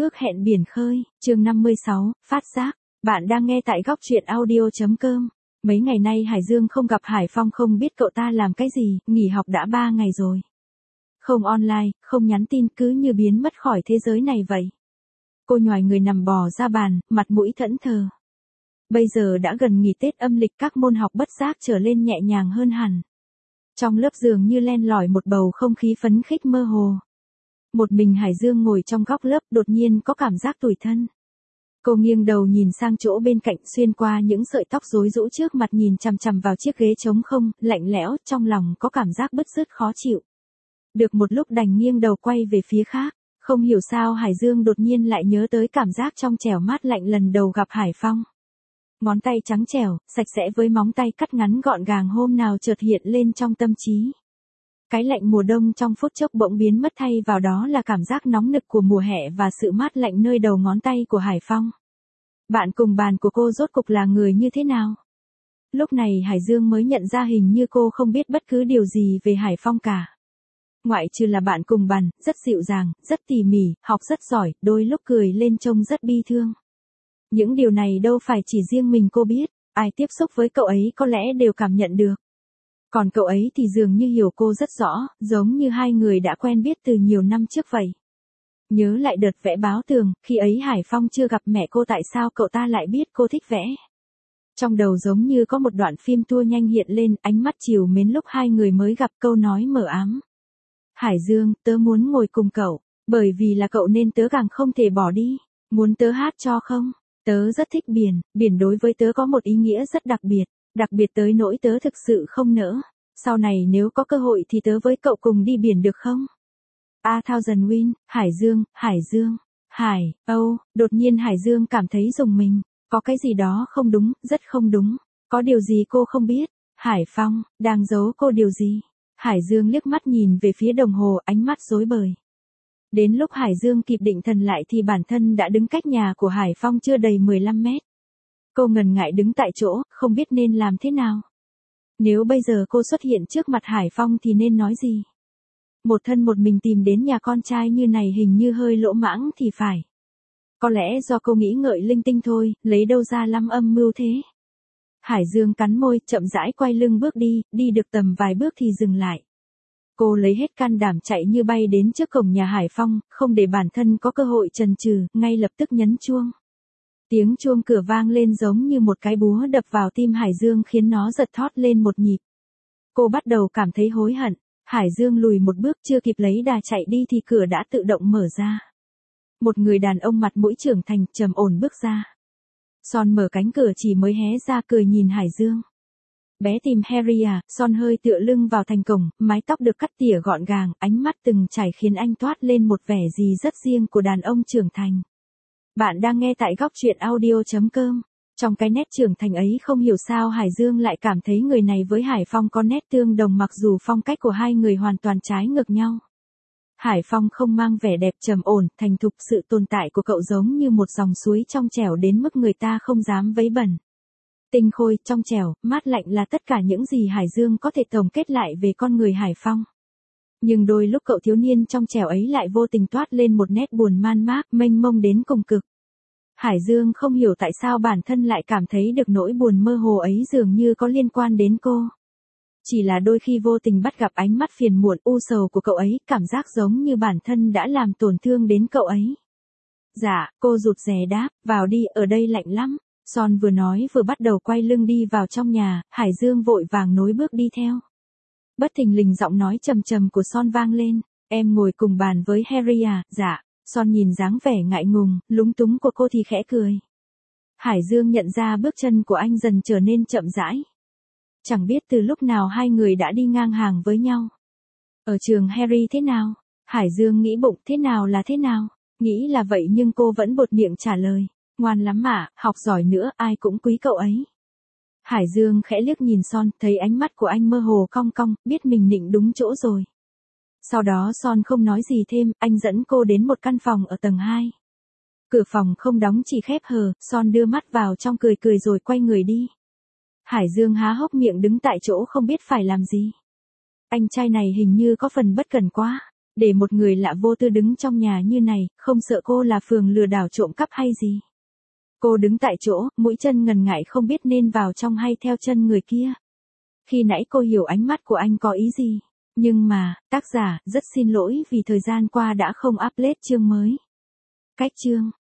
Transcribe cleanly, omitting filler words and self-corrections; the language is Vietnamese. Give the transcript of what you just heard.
Ước hẹn biển khơi, chương 56, phát giác. Bạn đang nghe tại góc truyện audio.com. Mấy ngày nay Hải Dương không gặp Hải Phong, không biết cậu ta làm cái gì, nghỉ học đã 3 ngày rồi. Không online, không nhắn tin, cứ như biến mất khỏi thế giới này vậy. Cô nhoài người nằm bò ra bàn, mặt mũi thẫn thờ. Bây giờ đã gần nghỉ Tết âm lịch, các môn học bất giác trở lên nhẹ nhàng hơn hẳn. Trong lớp dường như len lỏi một bầu không khí phấn khích mơ hồ. Một mình Hải Dương ngồi trong góc lớp, đột nhiên có cảm giác tủi thân. Cô nghiêng đầu nhìn sang chỗ bên cạnh, xuyên qua những sợi tóc rối rũ trước mặt nhìn chằm chằm vào chiếc ghế trống không, lạnh lẽo, trong lòng có cảm giác bứt rứt khó chịu. Được một lúc đành nghiêng đầu quay về phía khác, không hiểu sao Hải Dương đột nhiên lại nhớ tới cảm giác trong trẻo mát lạnh lần đầu gặp Hải Phong. Ngón tay trắng trẻo, sạch sẽ với móng tay cắt ngắn gọn gàng hôm nào chợt hiện lên trong tâm trí. Cái lạnh mùa đông trong phút chốc bỗng biến mất, thay vào đó là cảm giác nóng nực của mùa hè và sự mát lạnh nơi đầu ngón tay của Hải Phong. Bạn cùng bàn của cô rốt cục là người như thế nào? Lúc này Hải Dương mới nhận ra hình như cô không biết bất cứ điều gì về Hải Phong cả. Ngoại trừ là bạn cùng bàn, rất dịu dàng, rất tỉ mỉ, học rất giỏi, đôi lúc cười lên trông rất bi thương. Những điều này đâu phải chỉ riêng mình cô biết, ai tiếp xúc với cậu ấy có lẽ đều cảm nhận được. Còn cậu ấy thì dường như hiểu cô rất rõ, giống như hai người đã quen biết từ nhiều năm trước vậy. Nhớ lại đợt vẽ báo tường, khi ấy Hải Phong chưa gặp mẹ cô, tại sao cậu ta lại biết cô thích vẽ. Trong đầu giống như có một đoạn phim tua nhanh hiện lên, ánh mắt trìu mến lúc hai người mới gặp, câu nói mờ ám. Hải Dương, tớ muốn ngồi cùng cậu, bởi vì là cậu nên tớ càng không thể bỏ đi. Muốn tớ hát cho không? Tớ rất thích biển, biển đối với tớ có một ý nghĩa rất đặc biệt tới nỗi tớ thực sự không nỡ. Sau này nếu có cơ hội thì tớ với cậu cùng đi biển được không? A Thousand Wind, Hải Dương, đột nhiên Hải Dương cảm thấy rùng mình, có cái gì đó không đúng, rất không đúng, có điều gì cô không biết, Hải Phong, đang giấu cô điều gì? Hải Dương liếc mắt nhìn về phía đồng hồ, ánh mắt rối bời. Đến lúc Hải Dương kịp định thần lại thì bản thân đã đứng cách nhà của Hải Phong chưa đầy 15 mét. Cô ngần ngại đứng tại chỗ, không biết nên làm thế nào. Nếu bây giờ cô xuất hiện trước mặt Hải Phong thì nên nói gì? Một thân một mình tìm đến nhà con trai như này hình như hơi lỗ mãng thì phải. Có lẽ do cô nghĩ ngợi linh tinh thôi, lấy đâu ra lắm âm mưu thế. Hải Dương cắn môi, chậm rãi quay lưng bước đi được tầm vài bước thì dừng lại. Cô lấy hết can đảm chạy như bay đến trước cổng nhà Hải Phong, không để bản thân có cơ hội chần chừ, ngay lập tức nhấn chuông. Tiếng chuông cửa vang lên giống như một cái búa đập vào tim Hải Dương khiến nó giật thót lên một nhịp. Cô bắt đầu cảm thấy hối hận. Hải Dương lùi một bước, chưa kịp lấy đà chạy đi thì cửa đã tự động mở ra. Một người đàn ông mặt mũi trưởng thành, trầm ổn bước ra. Son mở cánh cửa chỉ mới hé ra cười nhìn Hải Dương. Bé tìm Harry à? Son hơi tựa lưng vào thành cổng, mái tóc được cắt tỉa gọn gàng, ánh mắt từng trải khiến anh toát lên một vẻ gì rất riêng của đàn ông trưởng thành. Bạn đang nghe tại góc truyện audio.com. Trong cái nét trưởng thành ấy không hiểu sao Hải Dương lại cảm thấy người này với Hải Phong có nét tương đồng mặc dù phong cách của hai người hoàn toàn trái ngược nhau. Hải Phong không mang vẻ đẹp trầm ổn, thành thục, sự tồn tại của cậu giống như một dòng suối trong trẻo đến mức người ta không dám vấy bẩn. Tinh khôi, trong trẻo, mát lạnh là tất cả những gì Hải Dương có thể tổng kết lại về con người Hải Phong. Nhưng đôi lúc cậu thiếu niên trong trẻo ấy lại vô tình toát lên một nét buồn man mác, mênh mông đến cùng cực. Hải Dương không hiểu tại sao bản thân lại cảm thấy được nỗi buồn mơ hồ ấy dường như có liên quan đến cô. Chỉ là đôi khi vô tình bắt gặp ánh mắt phiền muộn u sầu của cậu ấy, cảm giác giống như bản thân đã làm tổn thương đến cậu ấy. Dạ, cô rụt rè đáp, vào đi, ở đây lạnh lắm. Son vừa nói vừa bắt đầu quay lưng đi vào trong nhà, Hải Dương vội vàng nối bước đi theo. Bất thình lình giọng nói trầm trầm của Son vang lên, em ngồi cùng bàn với Harry à? Dạ. Son nhìn dáng vẻ ngại ngùng, lúng túng của cô thì khẽ cười. Hải Dương nhận ra bước chân của anh dần trở nên chậm rãi. Chẳng biết từ lúc nào hai người đã đi ngang hàng với nhau. Ở trường Harry thế nào? Hải Dương nghĩ bụng, thế nào là thế nào? Nghĩ là vậy nhưng cô vẫn buột miệng trả lời. Ngoan lắm mà, học giỏi nữa, ai cũng quý cậu ấy. Hải Dương khẽ liếc nhìn Son, thấy ánh mắt của anh mơ hồ cong cong, biết mình nịnh đúng chỗ rồi. Sau đó Son không nói gì thêm, anh dẫn cô đến một căn phòng ở tầng 2. Cửa phòng không đóng chỉ khép hờ, Son đưa mắt vào trong cười cười rồi quay người đi. Hải Dương há hốc miệng đứng tại chỗ không biết phải làm gì. Anh trai này hình như có phần bất cẩn quá. Để một người lạ vô tư đứng trong nhà như này, không sợ cô là phường lừa đảo trộm cắp hay gì. Cô đứng tại chỗ, mũi chân ngần ngại không biết nên vào trong hay theo chân người kia. Khi nãy cô hiểu ánh mắt của anh có ý gì. Nhưng mà, tác giả, rất xin lỗi vì thời gian qua đã không upload chương mới. Cách chương